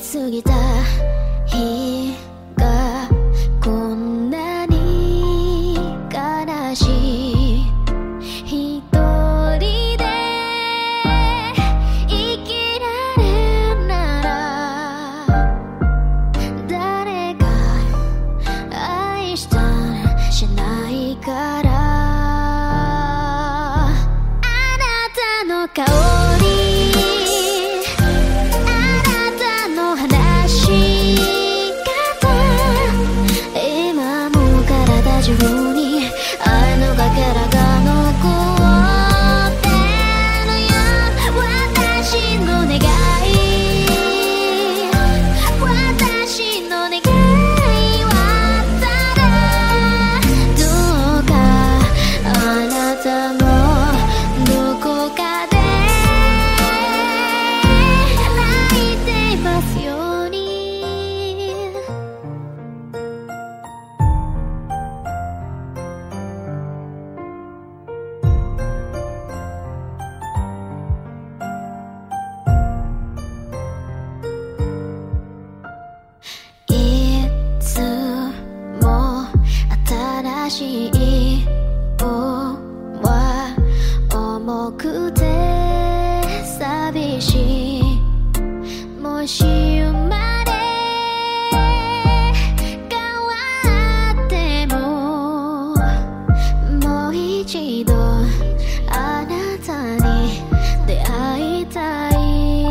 過ぎた日がこんなに悲しい。一人で生きられるなら誰が愛したりしないから。あなたの香り、あなたの話し方、今もう体中に愛のかけらが残ってるよ。私の願い、私の願いはただ、どうかあなたもどこかで泣いていますように。いつも新しい一歩は重くて寂しい。もし生まれ変わってももう一度あなたに出会いたい。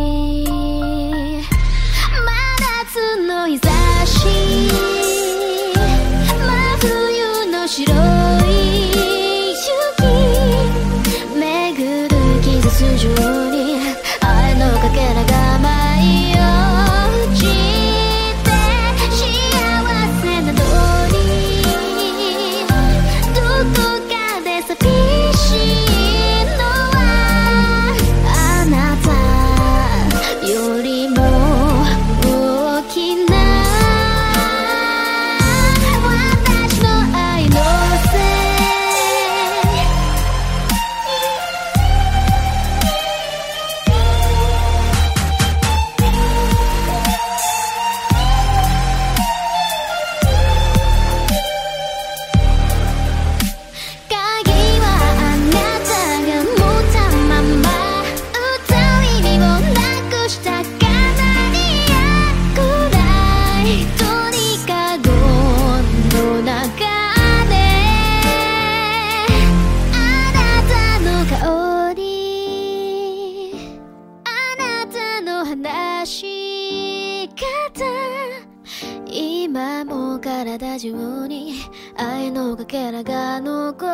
真夏の日差し、真冬の白い雪、巡る季節中に愛のかけらが舞い落ちて、幸せなのにどこかで寂しいのはあなたよりも大きな私の愛のせい。鍵はあなたが持ったまま、歌う意味をなくしたカナリアくらい、とにかくの中であなたの香り、あなたの話し方、今も体中に愛のかけらが残